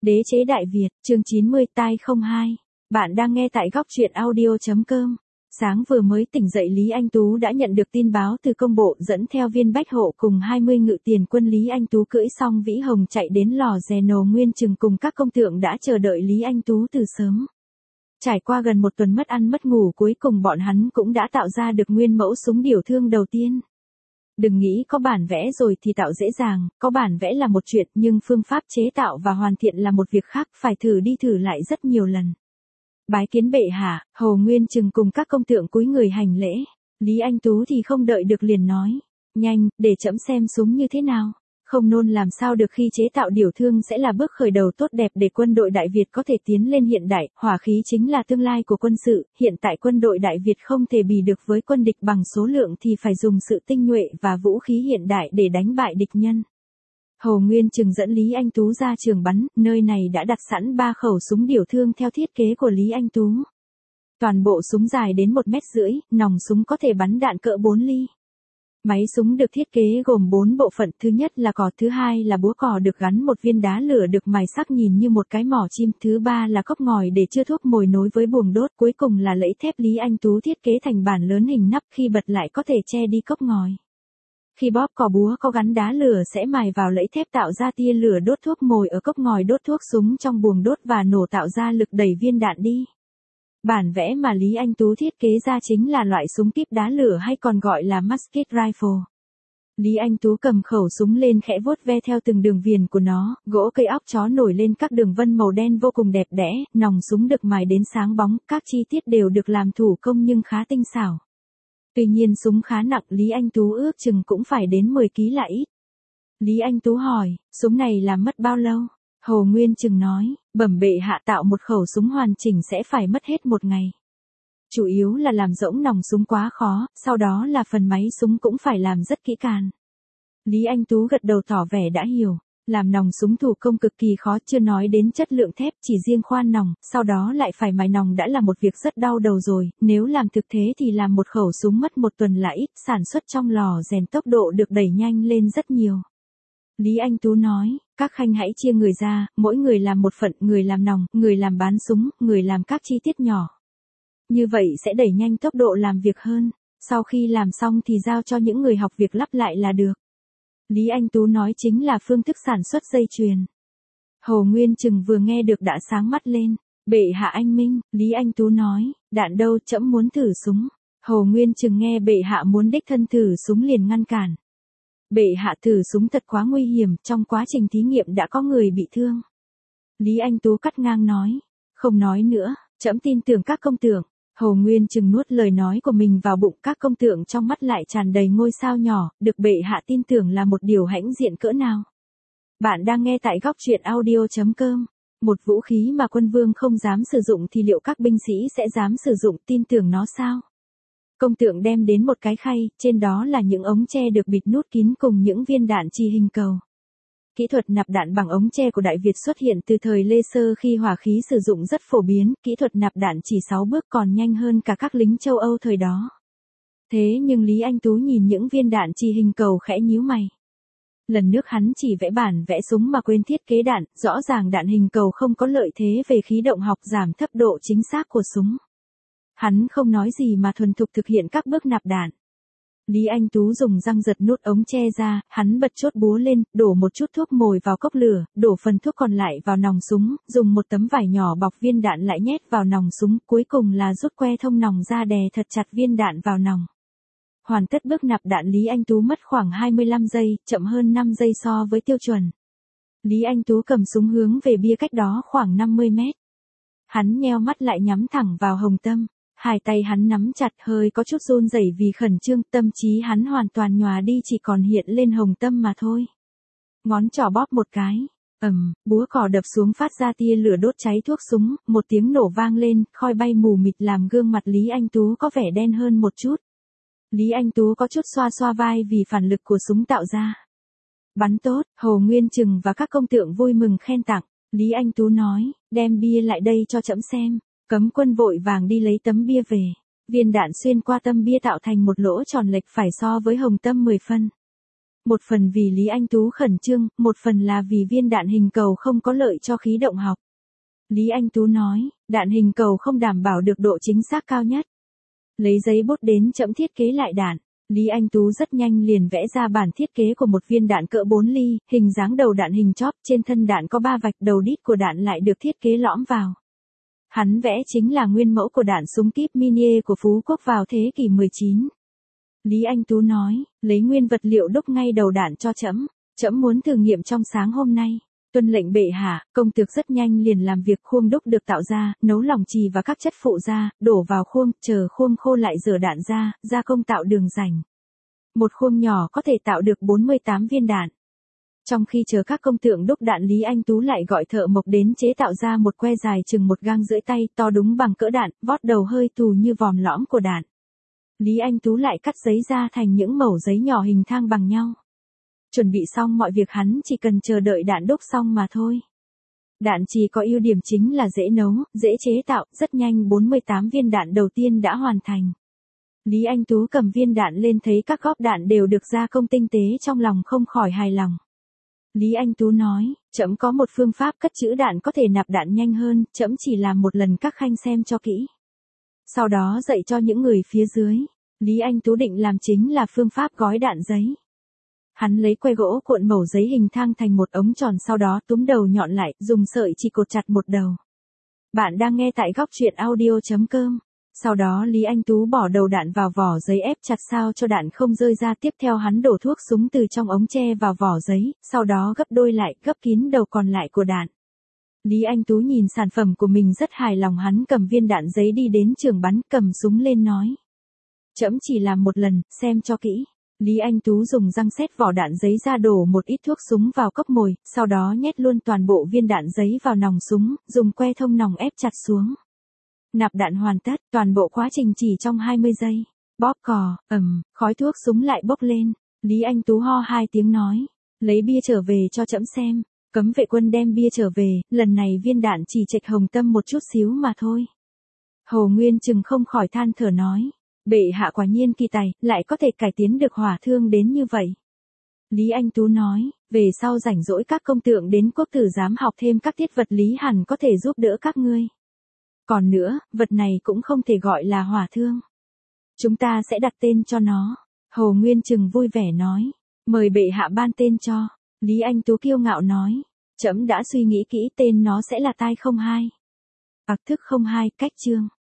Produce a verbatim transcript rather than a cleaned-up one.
Đế chế Đại Việt, chương chín mươi tai không hai. Bạn đang nghe tại góc truyện audio.com. Sáng vừa mới tỉnh dậy Lý Anh Tú đã nhận được tin báo từ công bộ dẫn theo viên bách hộ cùng hai mươi ngự tiền quân. Lý Anh Tú cưỡi xong Vĩ Hồng chạy đến lò rè Nồ Nguyên Trừng cùng các công tượng đã chờ đợi Lý Anh Tú từ sớm. Trải qua gần một tuần mất ăn mất ngủ, cuối cùng bọn hắn cũng đã tạo ra được nguyên mẫu súng điểu thương đầu tiên. Đừng nghĩ có bản vẽ rồi thì tạo dễ dàng, có bản vẽ là một chuyện nhưng phương pháp chế tạo và hoàn thiện là một việc khác, phải thử đi thử lại rất nhiều lần. Bái kiến bệ hạ, Hồ Nguyên Trừng cùng các công tượng cúi người hành lễ. Lý Anh Tú thì không đợi được liền nói, nhanh, để trẫm xem súng như thế nào. Không nôn làm sao được khi chế tạo điểu thương sẽ là bước khởi đầu tốt đẹp để quân đội Đại Việt có thể tiến lên hiện đại, hỏa khí chính là tương lai của quân sự, hiện tại quân đội Đại Việt không thể bì được với quân địch bằng số lượng thì phải dùng sự tinh nhuệ và vũ khí hiện đại để đánh bại địch nhân. Hồ Nguyên Trừng dẫn Lý Anh Tú ra trường bắn, nơi này đã đặt sẵn ba khẩu súng điểu thương theo thiết kế của Lý Anh Tú. Toàn bộ súng dài đến một mét rưỡi, nòng súng có thể bắn đạn cỡ bốn ly. Máy súng được thiết kế gồm bốn bộ phận, thứ nhất là cò, thứ hai là búa cò được gắn một viên đá lửa được mài sắc nhìn như một cái mỏ chim, thứ ba là cốc ngòi để chứa thuốc mồi nối với buồng đốt, cuối cùng là lẫy thép Lý Anh Tú thiết kế thành bản lớn hình nắp, khi bật lại có thể che đi cốc ngòi. Khi bóp cò búa có gắn đá lửa sẽ mài vào lẫy thép tạo ra tia lửa đốt thuốc mồi ở cốc ngòi đốt thuốc súng trong buồng đốt và nổ tạo ra lực đẩy viên đạn đi. Bản vẽ mà Lý Anh Tú thiết kế ra chính là loại súng kíp đá lửa hay còn gọi là musket rifle. Lý Anh Tú cầm khẩu súng lên khẽ vuốt ve theo từng đường viền của nó, gỗ cây óc chó nổi lên các đường vân màu đen vô cùng đẹp đẽ, nòng súng được mài đến sáng bóng, các chi tiết đều được làm thủ công nhưng khá tinh xảo. Tuy nhiên súng khá nặng, Lý Anh Tú ước chừng cũng phải đến mười ki lô gam là ít. Lý Anh Tú hỏi, súng này làm mất bao lâu? Hồ Nguyên Trừng nói, bẩm bệ hạ, tạo một khẩu súng hoàn chỉnh sẽ phải mất hết một ngày. Chủ yếu là làm rỗng nòng súng quá khó, sau đó là phần máy súng cũng phải làm rất kỹ càng. Lý Anh Tú gật đầu tỏ vẻ đã hiểu, làm nòng súng thủ công cực kỳ khó, chưa nói đến chất lượng thép, chỉ riêng khoan nòng, sau đó lại phải mài nòng đã là một việc rất đau đầu rồi, nếu làm thực thế thì làm một khẩu súng mất một tuần là ít, sản xuất trong lò rèn tốc độ được đẩy nhanh lên rất nhiều. Lý Anh Tú nói, các khanh hãy chia người ra, mỗi người làm một phận, người làm nòng, người làm bán súng, người làm các chi tiết nhỏ. Như vậy sẽ đẩy nhanh tốc độ làm việc hơn, sau khi làm xong thì giao cho những người học việc lắp lại là được. Lý Anh Tú nói chính là phương thức sản xuất dây chuyền. Hồ Nguyên Trừng vừa nghe được đã sáng mắt lên, bệ hạ anh minh. Lý Anh Tú nói, đạn đâu, trẫm muốn thử súng. Hồ Nguyên Trừng nghe bệ hạ muốn đích thân thử súng liền ngăn cản. Bệ hạ, thử súng thật quá nguy hiểm, trong quá trình thí nghiệm đã có người bị thương. Lý Anh Tú cắt ngang nói, không nói nữa, trẫm tin tưởng các công tượng. Hồ Nguyên Trừng nuốt lời nói của mình vào bụng, các công tượng trong mắt lại tràn đầy ngôi sao nhỏ, được bệ hạ tin tưởng là một điều hãnh diện cỡ nào. Bạn đang nghe tại góc truyện audio.com. Một vũ khí mà quân vương không dám sử dụng thì liệu các binh sĩ sẽ dám sử dụng, tin tưởng nó sao? Công tượng đem đến một cái khay, trên đó là những ống tre được bịt nút kín cùng những viên đạn chì hình cầu. Kỹ thuật nạp đạn bằng ống tre của Đại Việt xuất hiện từ thời Lê Sơ khi hỏa khí sử dụng rất phổ biến, kỹ thuật nạp đạn chỉ sáu bước còn nhanh hơn cả các lính châu Âu thời đó. Thế nhưng Lý Anh Tú nhìn những viên đạn chì hình cầu khẽ nhíu mày. Lần nước hắn chỉ vẽ bản vẽ súng mà quên thiết kế đạn, rõ ràng đạn hình cầu không có lợi thế về khí động học, giảm thấp độ chính xác của súng. Hắn không nói gì mà thuần thục thực hiện các bước nạp đạn. Lý Anh Tú dùng răng giật nút ống tre ra, hắn bật chốt búa lên, đổ một chút thuốc mồi vào cốc lửa, đổ phần thuốc còn lại vào nòng súng, dùng một tấm vải nhỏ bọc viên đạn lại nhét vào nòng súng, cuối cùng là rút que thông nòng ra đè thật chặt viên đạn vào nòng. Hoàn tất bước nạp đạn Lý Anh Tú mất khoảng hai mươi lăm giây, chậm hơn năm giây so với tiêu chuẩn. Lý Anh Tú cầm súng hướng về bia cách đó khoảng năm mươi mét. Hắn nheo mắt lại nhắm thẳng vào hồng tâm. Hai tay hắn nắm chặt, hơi có chút run rẩy vì khẩn trương, tâm trí hắn hoàn toàn nhòa đi, chỉ còn hiện lên hồng tâm mà thôi. Ngón trỏ bóp một cái, ầm, búa cò đập xuống phát ra tia lửa đốt cháy thuốc súng, một tiếng nổ vang lên, khói bay mù mịt làm gương mặt Lý Anh Tú có vẻ đen hơn một chút. Lý Anh Tú có chút xoa xoa vai vì phản lực của súng tạo ra. Bắn tốt, Hồ Nguyên Trừng và các công tượng vui mừng khen tặng. Lý Anh Tú nói, đem bia lại đây cho trẫm xem. Cấm quân vội vàng đi lấy tấm bia về. Viên đạn xuyên qua tâm bia tạo thành một lỗ tròn lệch phải so với hồng tâm mười phân. Một phần vì Lý Anh Tú khẩn trương, một phần là vì viên đạn hình cầu không có lợi cho khí động học. Lý Anh Tú nói, đạn hình cầu không đảm bảo được độ chính xác cao nhất. Lấy giấy bút đến chậm thiết kế lại đạn. Lý Anh Tú rất nhanh liền vẽ ra bản thiết kế của một viên đạn cỡ bốn ly, hình dáng đầu đạn hình chóp, trên thân đạn có ba vạch, đầu đít của đạn lại được thiết kế lõm vào. Hắn vẽ chính là nguyên mẫu của đạn súng kíp mini của Phú Quốc vào thế kỷ mười chín. Lý Anh Tú nói, lấy nguyên vật liệu đúc ngay đầu đạn cho trẫm, trẫm muốn thử nghiệm trong sáng hôm nay. Tuân lệnh bệ hạ, công tước rất nhanh liền làm việc. Khuôn đúc được tạo ra, nấu lòng chì và các chất phụ ra, đổ vào khuôn, chờ khuôn khô lại rửa đạn ra, gia công tạo đường rảnh. Một khuôn nhỏ có thể tạo được bốn mươi tám viên đạn. Trong khi chờ các công tượng đúc đạn, Lý Anh Tú lại gọi thợ mộc đến chế tạo ra một que dài chừng một gang rưỡi tay, to đúng bằng cỡ đạn, vót đầu hơi tù như vòm lõm của đạn. Lý Anh Tú lại cắt giấy ra thành những mẩu giấy nhỏ hình thang bằng nhau. Chuẩn bị xong mọi việc, hắn chỉ cần chờ đợi đạn đúc xong mà thôi. Đạn chì có ưu điểm chính là dễ nấu, dễ chế tạo, rất nhanh bốn mươi tám viên đạn đầu tiên đã hoàn thành. Lý Anh Tú cầm viên đạn lên thấy các góp đạn đều được gia công tinh tế, trong lòng không khỏi hài lòng. Lý Anh Tú nói, trẫm có một phương pháp cất trữ đạn có thể nạp đạn nhanh hơn, trẫm chỉ làm một lần các khanh xem cho kỹ. Sau đó dạy cho những người phía dưới. Lý Anh Tú định làm chính là phương pháp gói đạn giấy. Hắn lấy que gỗ cuộn mẩu giấy hình thang thành một ống tròn, sau đó túm đầu nhọn lại, dùng sợi chỉ cột chặt một đầu. Bạn đang nghe tại góc truyện audio chấm com. Sau đó Lý Anh Tú bỏ đầu đạn vào vỏ giấy, ép chặt sao cho đạn không rơi ra. Tiếp theo hắn đổ thuốc súng từ trong ống tre vào vỏ giấy, sau đó gấp đôi lại, gấp kín đầu còn lại của đạn. Lý Anh Tú nhìn sản phẩm của mình rất hài lòng, hắn cầm viên đạn giấy đi đến trường bắn, cầm súng lên nói. Trẫm chỉ làm một lần, xem cho kỹ. Lý Anh Tú dùng răng xét vỏ đạn giấy ra, đổ một ít thuốc súng vào cốc mồi, sau đó nhét luôn toàn bộ viên đạn giấy vào nòng súng, dùng que thông nòng ép chặt xuống. Nạp đạn hoàn tất, toàn bộ quá trình chỉ trong hai mươi giây. Bóp cò, ầm, khói thuốc súng lại bốc lên. Lý Anh Tú ho hai tiếng nói, lấy bia trở về cho trẫm xem. Cấm vệ quân đem bia trở về, lần này viên đạn chỉ chệch hồng tâm một chút xíu mà thôi. Hồ Nguyên Trừng không khỏi than thở nói, bệ hạ quả nhiên kỳ tài, lại có thể cải tiến được hỏa thương đến như vậy. Lý Anh Tú nói, về sau rảnh rỗi các công tượng đến quốc tử giám học thêm các tiết vật lý hẳn có thể giúp đỡ các ngươi. Còn nữa, vật này cũng không thể gọi là hỏa thương. Chúng ta sẽ đặt tên cho nó. Hồ Nguyên Trừng vui vẻ nói, mời bệ hạ ban tên cho. Lý Anh Tú kiêu ngạo nói, trẫm đã suy nghĩ kỹ, tên nó sẽ là Tai không hai. Ặc thức không hai, cách chương.